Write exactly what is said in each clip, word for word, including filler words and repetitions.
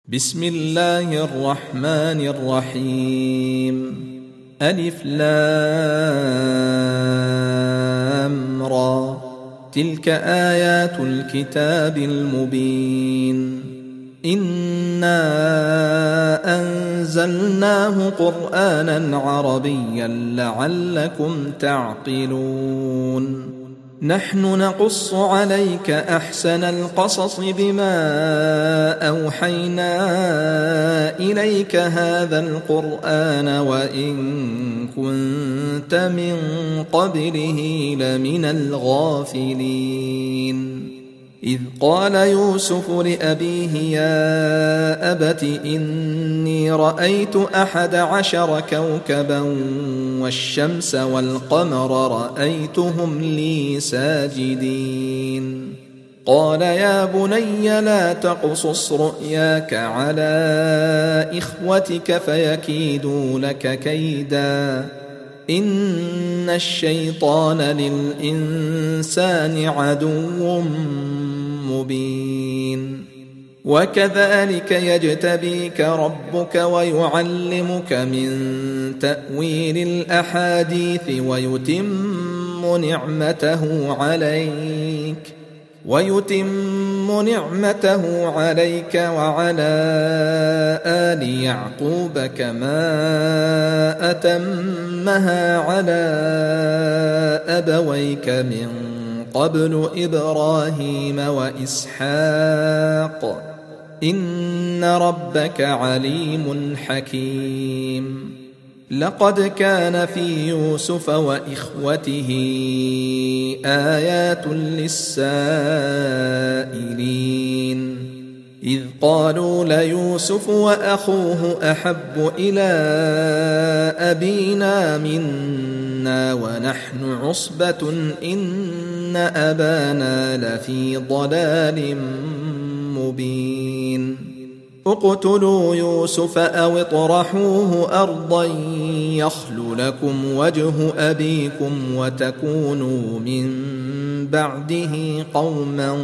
بسم الله الرحمن الرحيم. ألف لام را، تلك آيات الكتاب المبين. إنا أنزلناه قرآنا عربيا لعلكم تعقلون. نحن نقص عليك أحسن القصص بما أوحينا إليك هذا القرآن وإن كنت من قبله لمن الغافلين. إذ قال يوسف لأبيه يا أبت إني رأيت أحد عشر كوكبا والشمس والقمر رأيتهم لي ساجدين. قال يا بني لا تقصص رؤياك على إخوتك فيكيدوا لك كيدا إن الشيطان للإنسان عدو مبين. وكذلك يجتبيك ربك ويعلمك من تأويل الأحاديث ويتم نعمته عليك ويتم نعمته عليك وعلى آل يعقوب كما أتمها على أبويك من قبل إبراهيم وإسحاق إن ربك عليم حكيم. لقد كان في يوسف وإخوته آيات للسائلين إذ قالوا ليوسف وأخوه أحب إلى أبينا منا ونحن عصبة إن أبانا لفي ضلال مبين. اقتلوا يوسف أو اطرحوه أرضا يخل لكم وجه أبيكم وتكونوا من بعده قوما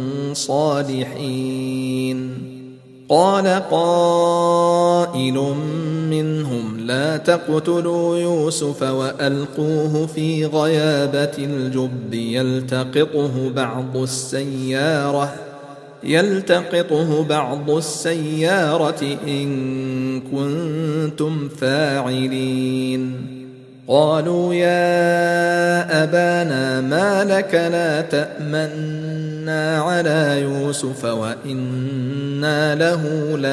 صالحين. قال قائل منهم لا تقتلوا يوسف وألقوه في غيابة الجب يلتقطه بعض السيارة يلتقطه بعض السيارة إن كنتم فاعلين. قالوا يا أبانا ما لك لا تأمنا على يوسف وإنا له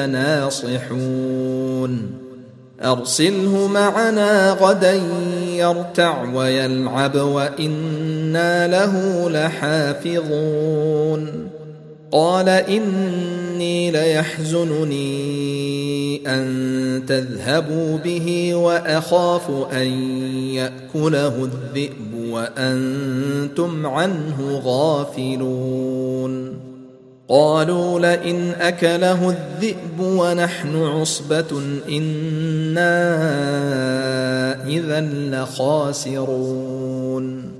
لناصحون. أرسله معنا غدا يرتع ويلعب وإنا له لحافظون. قال إني ليحزنني أن تذهبوا به وأخاف أن يأكله الذئب وأنتم عنه غافلون. قالوا لئن أكله الذئب ونحن عصبة إنا إذا لخاسرون.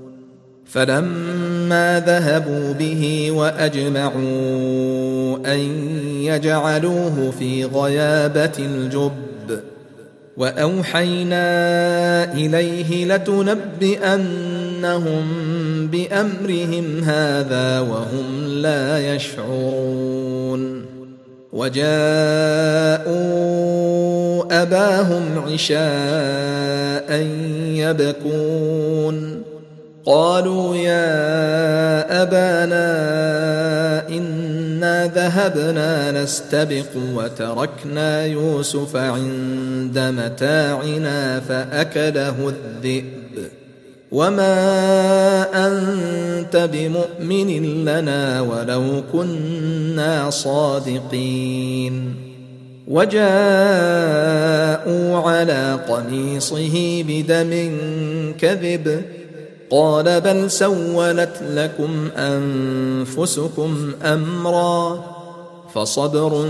فلما ذهبوا به وأجمعوا أن يجعلوه في غيابة الجب وأوحينا إليه لتنبئنهم بأمرهم هذا وهم لا يشعرون. وجاءوا أباهم عشاء يبكون. قالوا يا أبانا إنا ذهبنا نستبق وتركنا يوسف عند متاعنا فأكله الذئب وما أنت بمؤمن لنا ولو كنا صادقين. وجاءوا على قميصه بدم كذب قال بل سولت لكم أنفسكم أمرا فصبر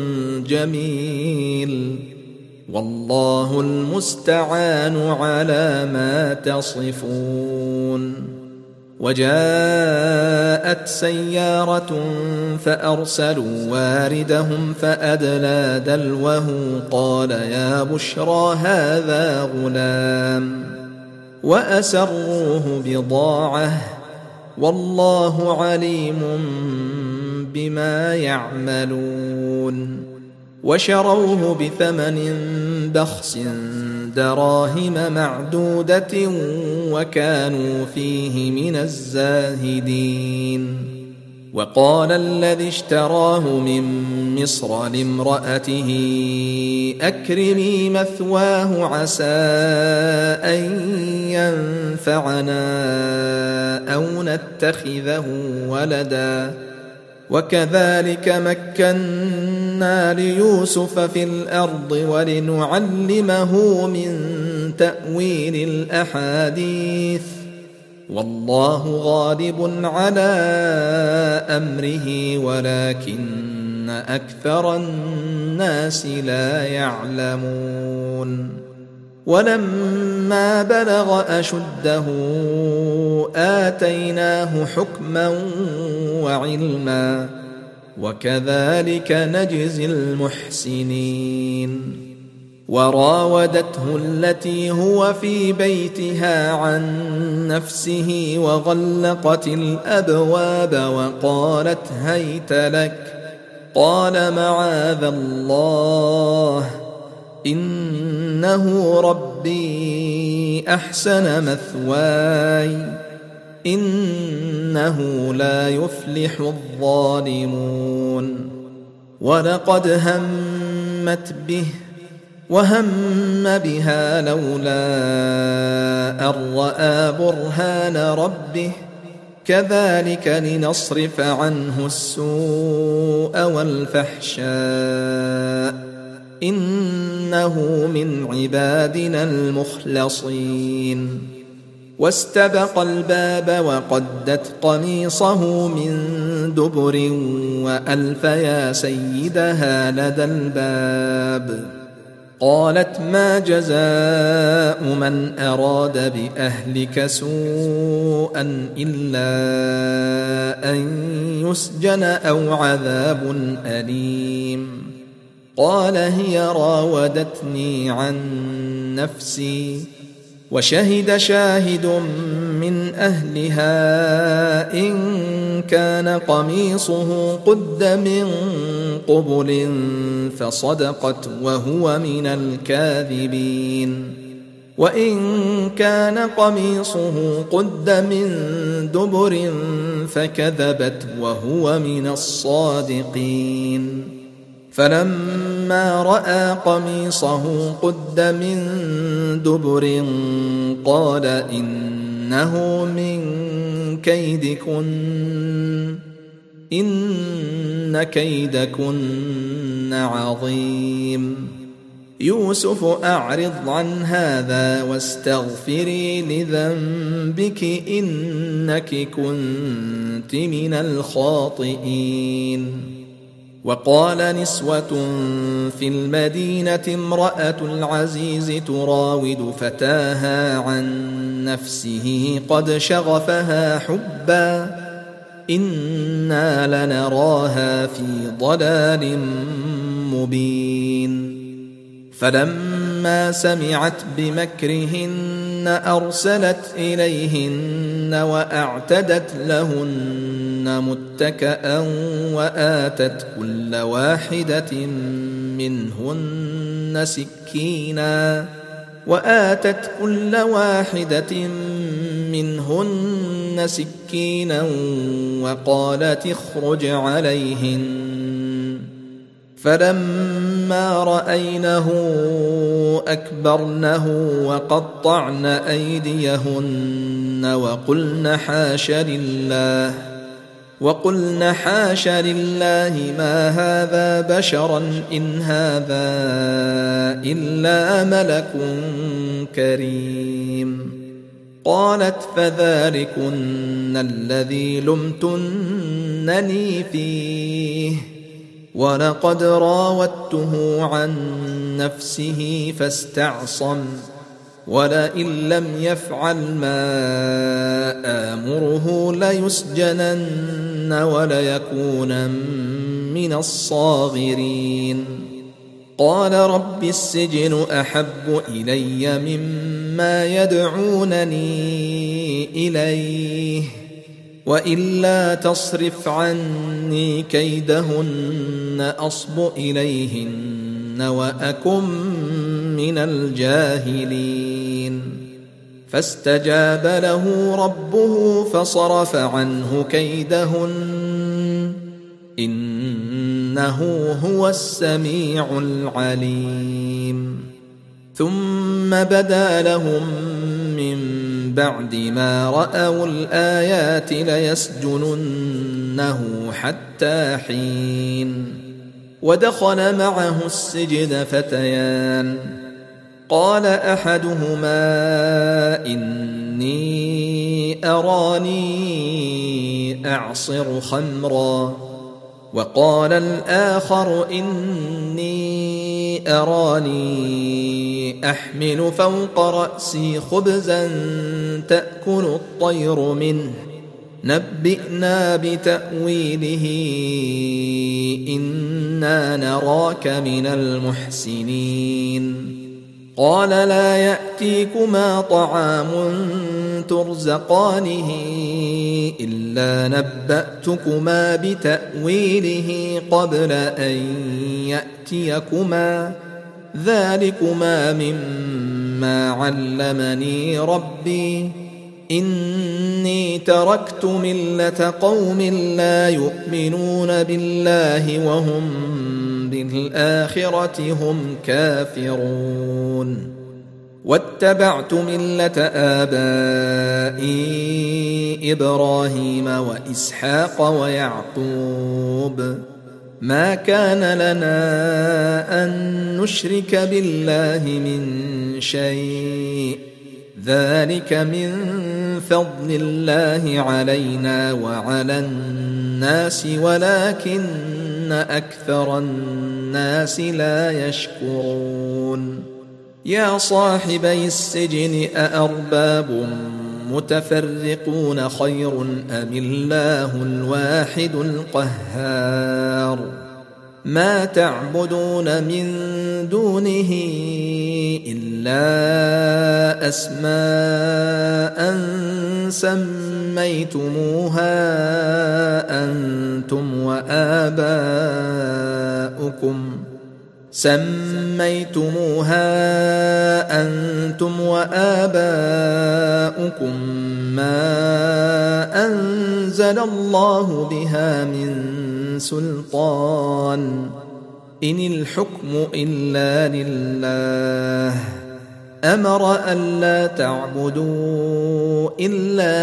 جميل والله المستعان على ما تصفون. وجاءت سيارة فأرسلوا واردهم فأدلى دلوه قال يا بشرى هذا غلام وأسروه بضاعة والله عليم بما يعملون وشروه بثمن بخس دراهم معدودة وكانوا فيه من الزاهدين وقال الذي اشتراه من مصر لامرأته أكرمي مثواه عسى أن ينفعنا أو نتخذه ولدا وكذلك مكنا ليوسف في الأرض ولنعلمه من تأويل الأحاديث والله غالب على أمره ولكن أكثر الناس لا يعلمون ولما بلغ أشده آتيناه حكما وعلما وكذلك نجزي المحسنين وراودته التي هو في بيتها عن نفسه وغلقت الأبواب وقالت هيت لك قال معاذ الله إنه ربي أحسن مثواي إنه لا يفلح الظالمون ولقد همت به وهم بها لولا أن رأى برهان ربه كذلك لنصرف عنه السوء والفحشاء إنه من عبادنا المخلصين واستبق الباب وقدت قميصه من دبر وألف يا سيدها لدى الباب قالت ما جزاء من أراد بأهلك سوءا إلا أن يسجن أو عذاب أليم قال هي راودتني عن نفسي وشهد شاهد من أهلها إن كان قميصه قد من قبل فصدقت وهو من الكاذبين وإن كان قميصه قد من دبر فكذبت وهو من الصادقين فلما رأى قميصه قد من دبر قال إنه من كيدكن إن كيدكن عظيم يوسف أعرض عن هذا واستغفري لذنبك إنك كنت من الخاطئين وقال نسوة في المدينة امرأة العزيز تراود فتاها عن نفسه قد شغفها حبا إنا لنراها في ضلال مبين فلما سمعت بمكرهن أرسلت إليهن وأعتدت لهن متكأ وآتت كل واحدة منهن سكينا وآتت كل واحدة منهن سكينا وقالت اخرج عليهن فلما رأينه أكبرنه وقطعن أيديهن وقلن حاش لله وقلن حاش لله ما هذا بشرا إن هذا إلا ملك كريم قالت فذلكن الذي لمتنني فيه ولقد راودته عن نفسه فاستعصم ولئن لم يفعل ما آمره ليسجنن وليكونن من الصاغرين. قال رب السجن أحب إلي مما يدعونني إليه وإلا تصرف عني كيدهن أصب إليهن وأكن من الجاهلين. فاستجاب له ربه فصرف عنه كيدهن إنه هو السميع العليم. ثم بدا لهم من بعد ما رأوا الآيات ليسجننه حتى حين. ودخل معه السجن فتيان قال أحدهما إني أراني أعصر خمرا وقال الآخر إني أراني أحمل فوق رأسي خبزا تأكل الطير منه نبئنا بتأويله إنا نراك من المحسنين. قال لا يأتيكما طعام ترزقانه إلا نبأتكما بتأويله قبل أن يأتيكما ذلكما مما علمني ربي إني تركت ملة قوم لا يؤمنون بالله وهم بالآخرة هم كافرون. واتبعت ملة آبائي إبراهيم وإسحاق ويعقوب ما كان لنا أن نشرك بالله من شيء ذلك من فضل الله علينا وعلى الناس ولكن أكثر الناس لا يشكرون. يا صاحبي السجن أأرباب متفرقون خير أم الله الواحد القهار. ما تعبدون من دونه إلا أسماء سميتموها أنتم وآباؤكم سميتموها أنتم وآباؤكم ما أنزل الله بها من سلطان إن الحكم إلا لله أمر ألا تعبدوا إلا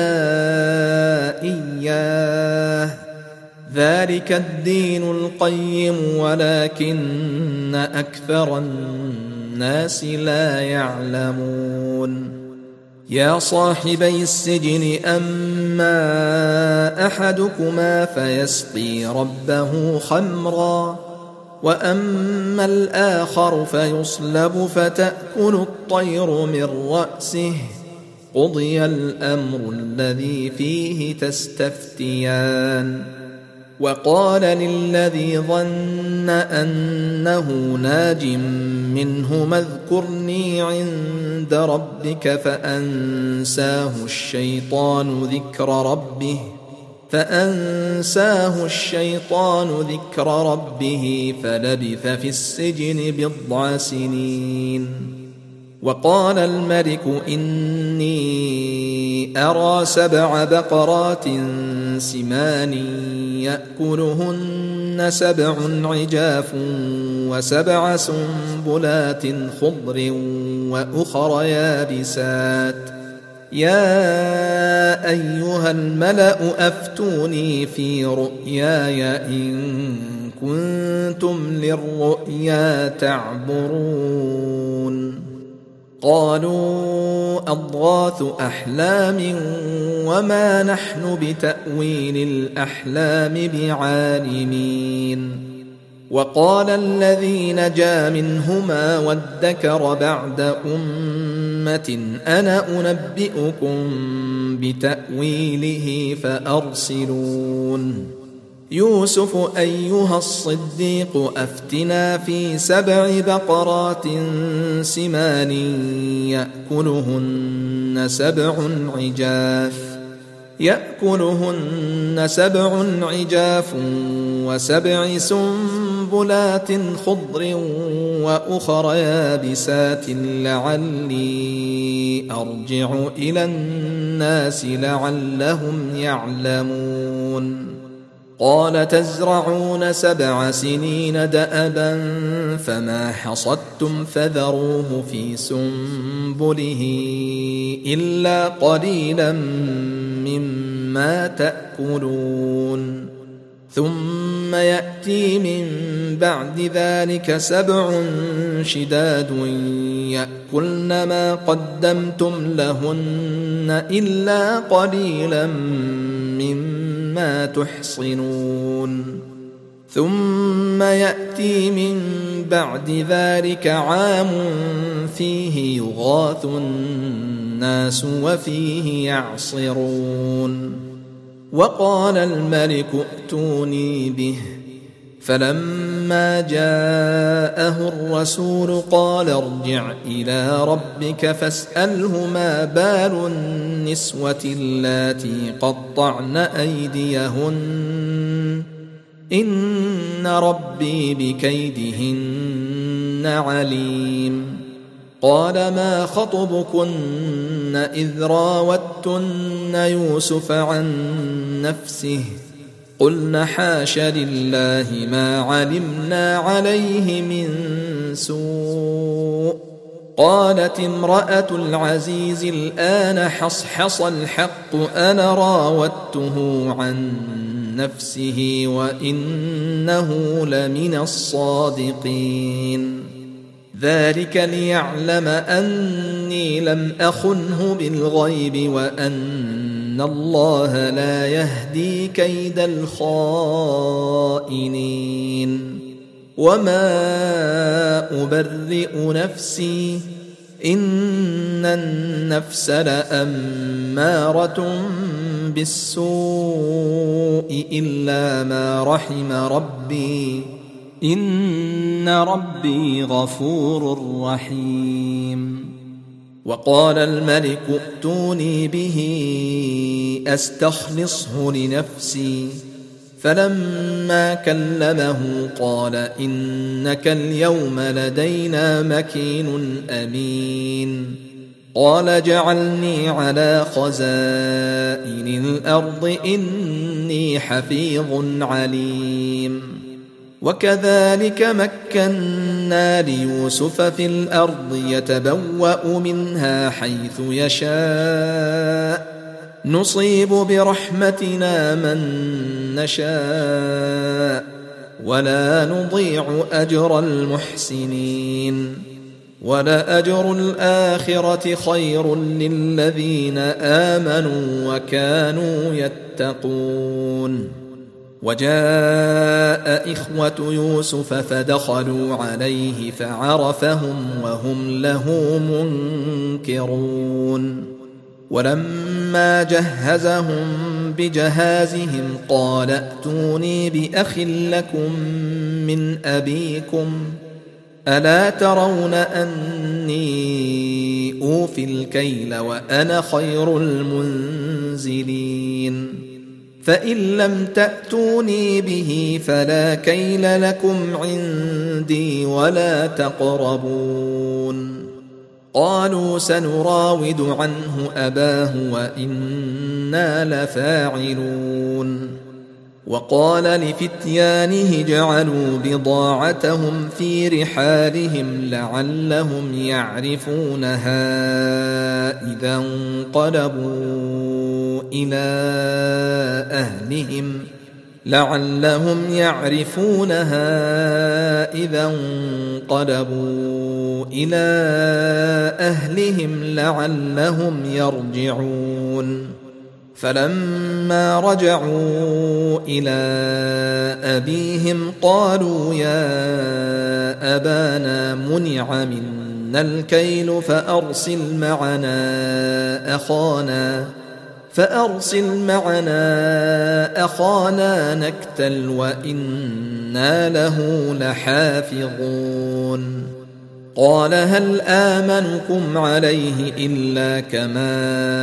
إياه ذلك الدين القيم ولكن أكثر الناس لا يعلمون. يا صاحبي السجن أما أحدكما فيسقي ربه خمرا وأما الآخر فيصلب فتأكل الطير من رأسه قضي الأمر الذي فيه تستفتيان. وقال للذي ظن أنه ناج منهما اذكرني عند ربك فأنساه الشيطان ذكر ربه فأنساه الشيطان ذكر ربه فلبث في السجن بضع سنين. وقال الملك إني أرى سبع بقرات سمان يأكلهن سبع عجاف وسبع سنبلات خضر وأخر يابسات يا أيها الملأ أفتوني في رؤياي إن كنتم للرؤيا تعبرون. قالوا أضغاث أحلام وما نحن بتأويل الأحلام بعالمين وقال الذي نجا منهما وادكر بعد أمة أنا أنبئكم بتأويله فأرسلون يوسف أيها الصديق أفتنا في سبع بقرات سمان يأكلهن سبع عجاف يأكلهن سبع عجاف وسبع سنبلات خضر وأخر يابسات لعلي أرجع إلى الناس لعلهم يعلمون قال تزرعون سبع سنين دأبا فما حصدتم فذروه في سنبله إلا قليلا مما تأكلون ثم يأتي من بعد ذلك سبع شداد يأكلن ما قدمتم لهن إلا قليلا مما تحصنون ثم يأتي من بعد ذلك عام فيه يغاث الناس وفيه يعصرون وقال الملك ائتوني به فلما جاءه الرسول قال ارجع إلى ربك فاسأله ما بال النسوة اللاتي قطعن أيديهن إن ربي بكيدهن عليم قال ما خطبكن إذ راوتن يوسف عن نفسه قلن حاش لله ما علمنا عليه من سوء قالت امرأة العزيز الآن حصحص الحق أنا راودته عن نفسه وإنه لمن الصادقين ذلك ليعلم أني لم أخنه بالغيب وأن الله لا يهدي كيد الخائنين وما أبرئ نفسي إن النفس لأمارة بالسوء إلا ما رحم ربي إن ربي غفور رحيم وقال الملك ائتوني به أستخلصه لنفسي فلما كلمه قال إنك اليوم لدينا مكين أمين قال جعلني على خزائن الأرض إني حفيظ عليم وكذلك مكنا ليوسف في الأرض يتبوأ منها حيث يشاء نصيب برحمتنا من نشاء ولا نضيع أجر المحسنين ولأجر الآخرة خير للذين آمنوا وكانوا يتقون وجاء إخوة يوسف فدخلوا عليه فعرفهم وهم له منكرون ولما جهزهم بجهازهم قال ائتوني بأخ لكم من أبيكم ألا ترون أني أوفي الكيل وأنا خير المنزلين فإن لم تأتوني به فلا كيل لكم عندي ولا تقربون قالوا سنراود عنه أباه وإنا لفاعلون وقال لفتيانه جعلوا بضاعتهم في رحالهم لعلهم يعرفونها إذا انقلبوا إلى أهلهم لعلهم يعرفونها إذا انقلبوا إلى أهلهم لعلهم يرجعون فلما رجعوا إلى أبيهم قالوا يا أبانا منع منا الكيل فأرسل معنا أخانا فأرسل معنا أخانا نكتل وإنا له لحافظون قال هل آمنكم عليه إلا كما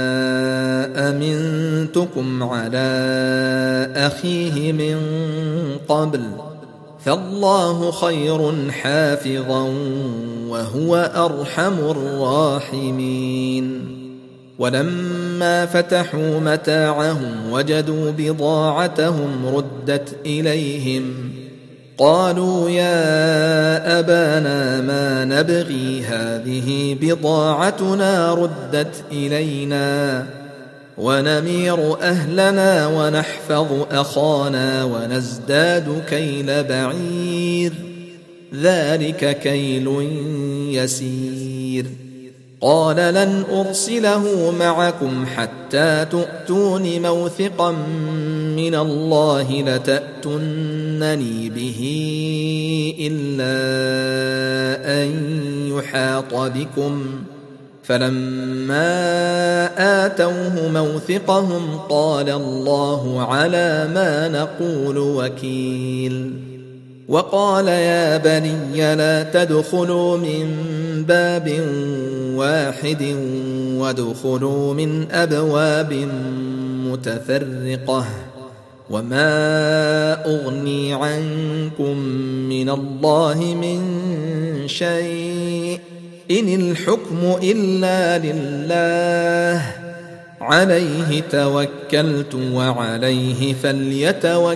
أمنتكم على أخيه من قبل فالله خير حافظا وهو أرحم الراحمين ولما فتحوا متاعهم وجدوا بضاعتهم ردت إليهم قالوا يا أبانا ما نبغي هذه بضاعتنا ردت إلينا ونمير أهلنا ونحفظ أخانا ونزداد كيل بعير ذلك كيل يسير قال لن أرسله معكم حتى تؤتون موثقا من الله لتأتونني به إلا أن يحاط بكم فلما آتوه موثقهم قال الله على ما نقول وكيل وقال يا بني لا تدخلوا من باب واحد وادخلوا من أبواب متفرقة وما أغني عنكم من الله من شيء إن الحكم إلا لله عليه توكلت وعليه فليتوكل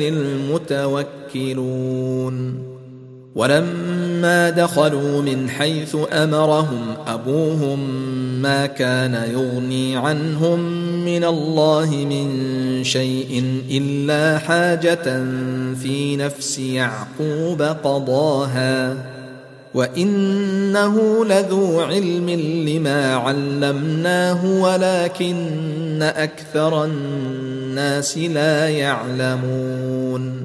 المتوكلون ولما دخلوا من حيث أمرهم أبوهم ما كان يغني عنهم من الله من شيء إلا حاجة في نفس يعقوب قضاها وإنه لذو علم لما علمناه ولكن أكثر الناس لا يعلمون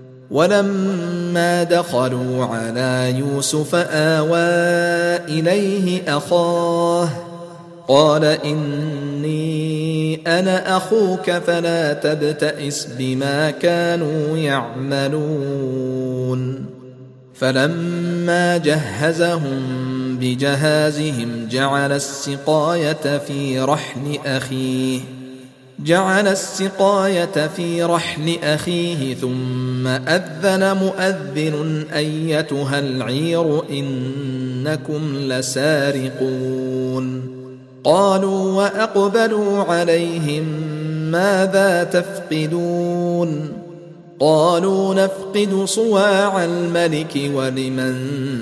ولما دخلوا على يوسف آوى إليه أخاه قال إني أنا أخوك فلا تبتئس بما كانوا يعملون فلما جهزهم بجهازهم جعل السقاية في رحل أخيه جعل السقاية في رحل أخيه ثم أذن مؤذن أيتها العير إنكم لسارقون قالوا وأقبلوا عليهم ماذا تفقدون قالوا نفقد صواع الملك ولمن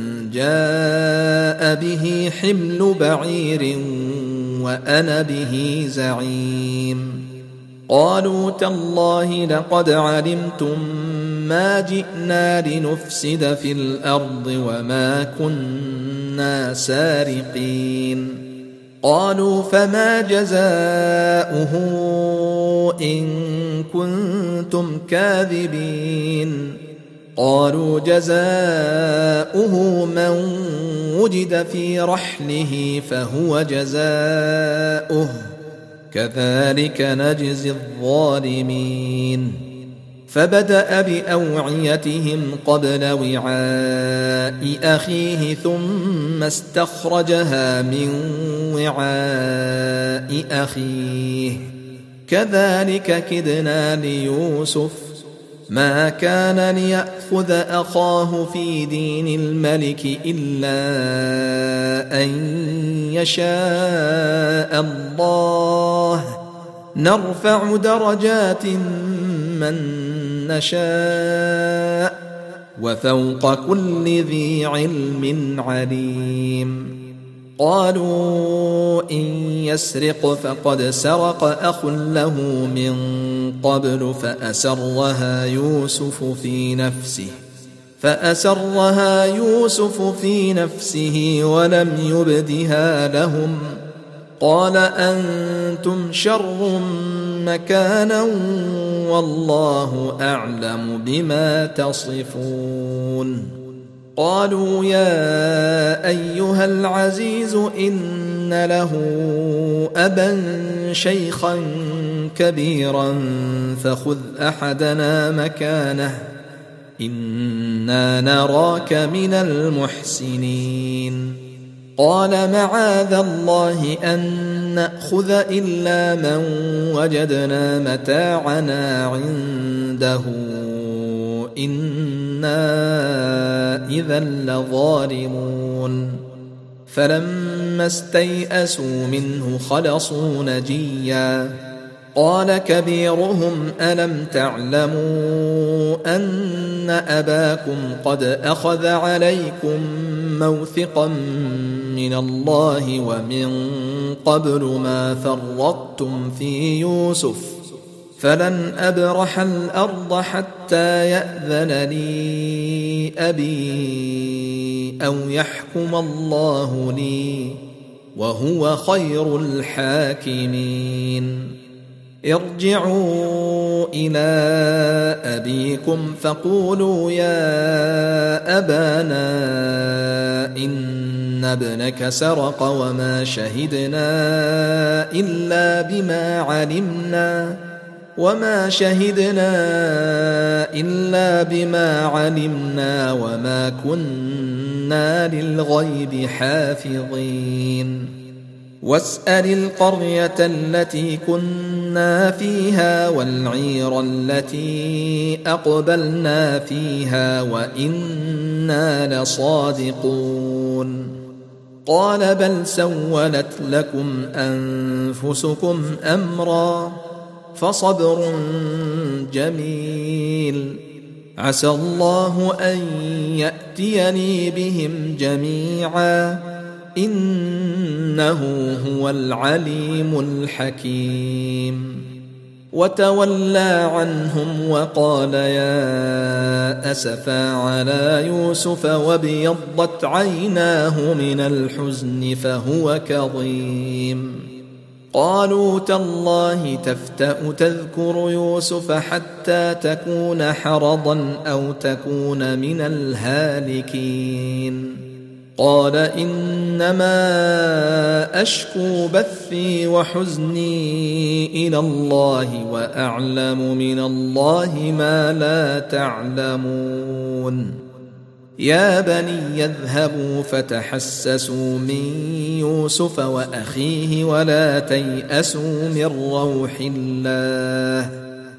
جاء به حمل بعير وأنا به زعيم قالوا تالله لقد علمتم ما جئنا لنفسد في الأرض وما كنا سارقين قالوا فما جزاؤه إن كنتم كاذبين قالوا جزاؤه من وجد في رحله فهو جزاؤه كذلك نجزي الظالمين فبدأ بأوعيتهم قبل وعاء أخيه ثم استخرجها من وعاء أخيه كذلك كدنا ليوسف ما كان ليأخذ أخاه في دين الملك إلا أن يشاء الله نرفع درجات من نشاء وفوق كل ذي علم عليم قالوا إن يسرق فقد سرق أخ له من قبل فأسرها يوسف في نفسه فأسرها يوسف في نفسه ولم يبدها لهم قال أنتم شر مكانا والله أعلم بما تصفون. قالوا يا أيها العزيز إن له أبا شيخا كبيرا فخذ أحدنا مكانه إنا نراك من المحسنين. قال معاذ الله أن نأخذ إلا من وجدنا متاعنا عنده إنا إذا لظالمون. فلما استيئسوا منه خلصوا نجيا. قال كبيرهم ألم تعلموا أن أباكم قد أخذ عليكم موثقا من الله ومن قبل ما فرطتم في يوسف فلن أبرح الأرض حتى يأذن لي أبي أو يحكم الله لي وهو خير الحاكمين. ارجعوا إلى أبيكم فقولوا يا أبانا إن ابنك سرق وما شهدنا إلا بما علمنا وما شهدنا إلا بما علمنا وما كنا للغيب حافظين. واسأل القرية التي كنا فيها والعير التي أقبلنا فيها وإنا لصادقون. قال بل سولت لكم أنفسكم أمرا فصبر جميل عسى الله أن يأتيني بهم جميعا إنه هو العليم الحكيم. وتولى عنهم وقال يا أسفا على يوسف وابيضت عيناه من الحزن فهو كظيم. قالوا تالله تفتأ تذكر يوسف حتى تكون حرضا أو تكون من الهالكين. قال إنما أشكو بثي وحزني إلى الله وأعلم من الله ما لا تعلمون. يا بني اذهبوا فتحسسوا من يوسف وأخيه ولا تيأسوا من روح الله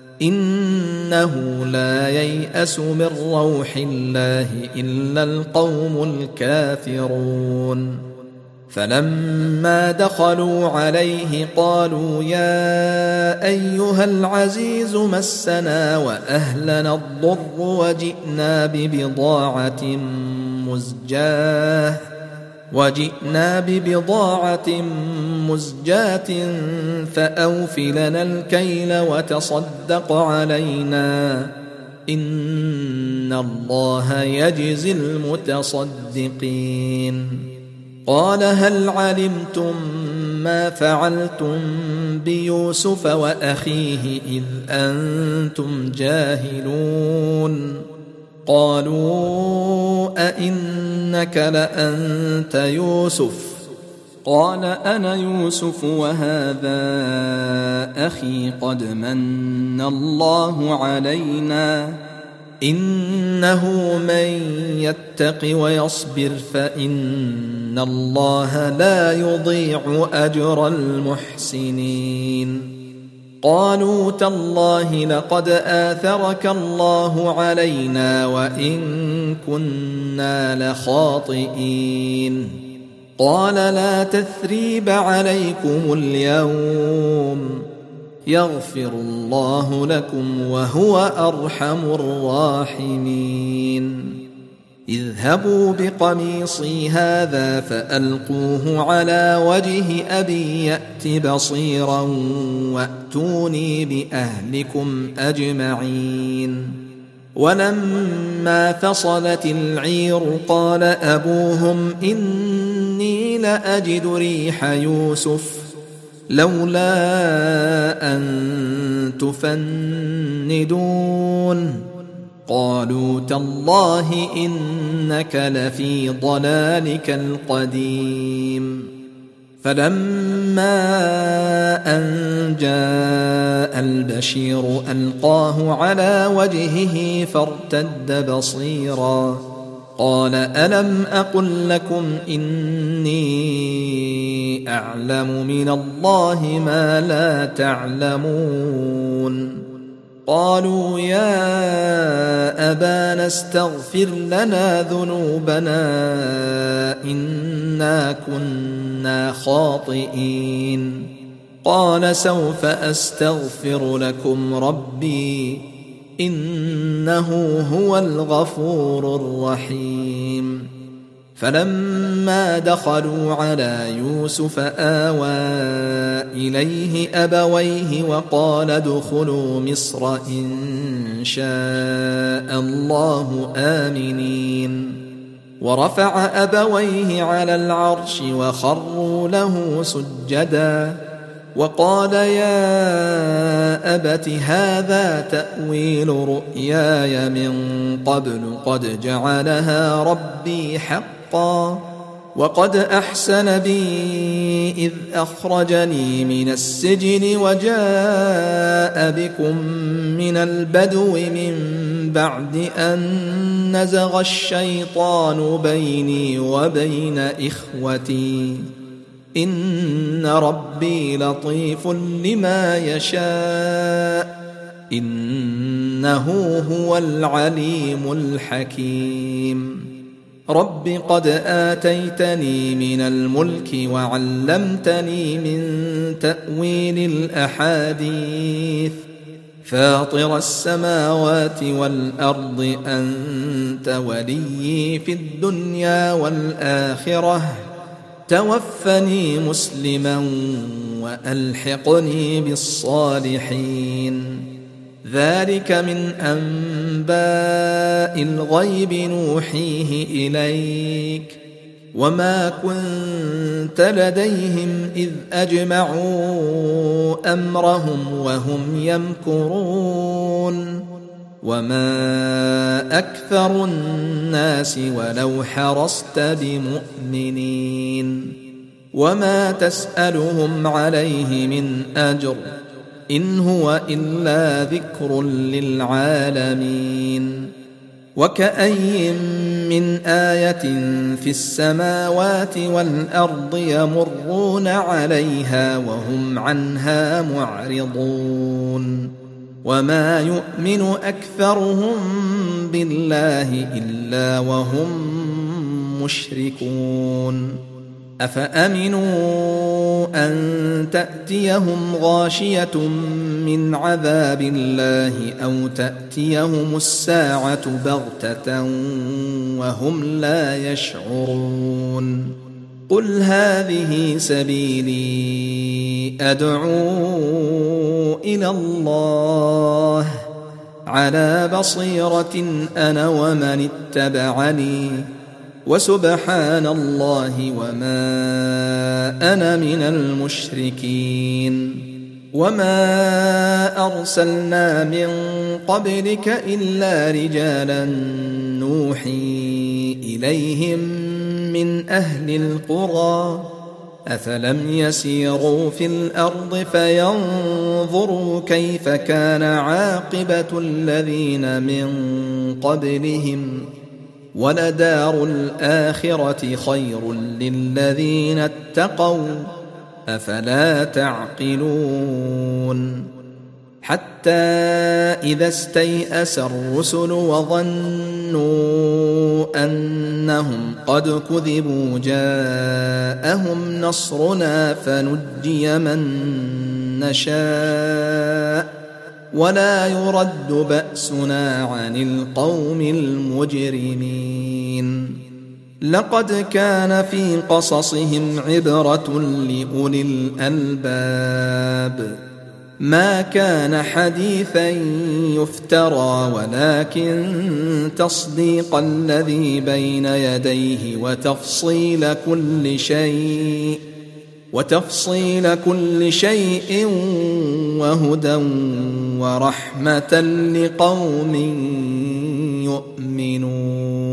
إنه لا ييأس من روح الله إلا القوم الكافرون. فلما دخلوا عليه قالوا يا أيها العزيز مسنا وأهلنا الضر وجئنا ببضاعة مزجاة وجئنا ببضاعة مزجاة فأوف لنا الكيل وتصدق علينا إن الله يجزي المتصدقين. قال هل علمتم ما فعلتم بيوسف وأخيه إذ أنتم جاهلون؟ قالوا أئنك لأنت يوسف؟ قال أنا يوسف وهذا أخي قد من الله علينا إنه من يتق ويصبر فإن الله لا يضيع أجر المحسنين. قالوا تالله لقد آثرك الله علينا وإن كنا لخاطئين. قال لا تثريب عليكم اليوم يغفر الله لكم وهو أرحم الراحمين. اذهبوا بقميصي هذا فألقوه على وجه أبي يأت بصيرا وأتوني بأهلكم أجمعين. ولما فصلت العير قال أبوهم إني لأجد ريح يوسف لولا أن تفندون قالوا تالله إنك لفي ضلالك القديم فلما أن جاء البشير ألقاه على وجهه فارتد بصيرا قال ألم أقل لكم إني أعلم من الله ما لا تعلمون قالوا يا أبانا استغفر لنا ذنوبنا إنا كنا خاطئين قال سوف أستغفر لكم ربي إنه هو الغفور الرحيم فلما دخلوا على يوسف آوى إليه أبويه وقال ادخلوا مصر إن شاء الله آمنين ورفع أبويه على العرش وخروا له سجدا وقال يا أبت هذا تأويل رؤياي من قبل قد جعلها ربي حقا وقد أحسن بي إذ أخرجني من السجن وجاء بكم من البدو من بعد أن نزغ الشيطان بيني وبين إخوتي إن ربي لطيف لما يشاء إنه هو العليم الحكيم رب قد آتيتني من الملك وعلمتني من تأويل الأحاديث فاطر السماوات والأرض أنت وليي في الدنيا والآخرة توفني مسلما وألحقني بالصالحين ذلك من أنباء الغيب نوحيه إليك وما كنت لديهم إذ أجمعوا أمرهم وهم يمكرون وما أكثر الناس ولو حرصت بمؤمنين وما تسألهم عليه من أجر إن هو إلا ذكر للعالمين وكأي من آية في السماوات والأرض يمرون عليها وهم عنها معرضون وما يؤمن أكثرهم بالله إلا وهم مشركون أفأمنوا أن تأتيهم غاشية من عذاب الله أو تأتيهم الساعة بغتة وهم لا يشعرون قل هذه سبيلي أدعو إلى الله على بصيرة أنا ومن اتبعني وسبحان الله وما أنا من المشركين وما أرسلنا من قبلك إلا رجالا نوحي إليهم من أهل القرى أفلم يسيروا في الأرض فينظروا كيف كان عاقبة الذين من قبلهم ولدار الآخرة خير للذين اتقوا أفلا تعقلون حتى إذا استيأس الرسل وظنوا أنهم قد كذبوا جاءهم نصرنا فنجي من نشاء ولا يرد بأسنا عن القوم المجرمين لقد كان في قصصهم عبرة لأولي الألباب ما كان حديثا يفترى ولكن تصديق الذي بين يديه وتفصيل كل شيء وتفصيل كل شيء وهدى ورحمة لقوم يؤمنون.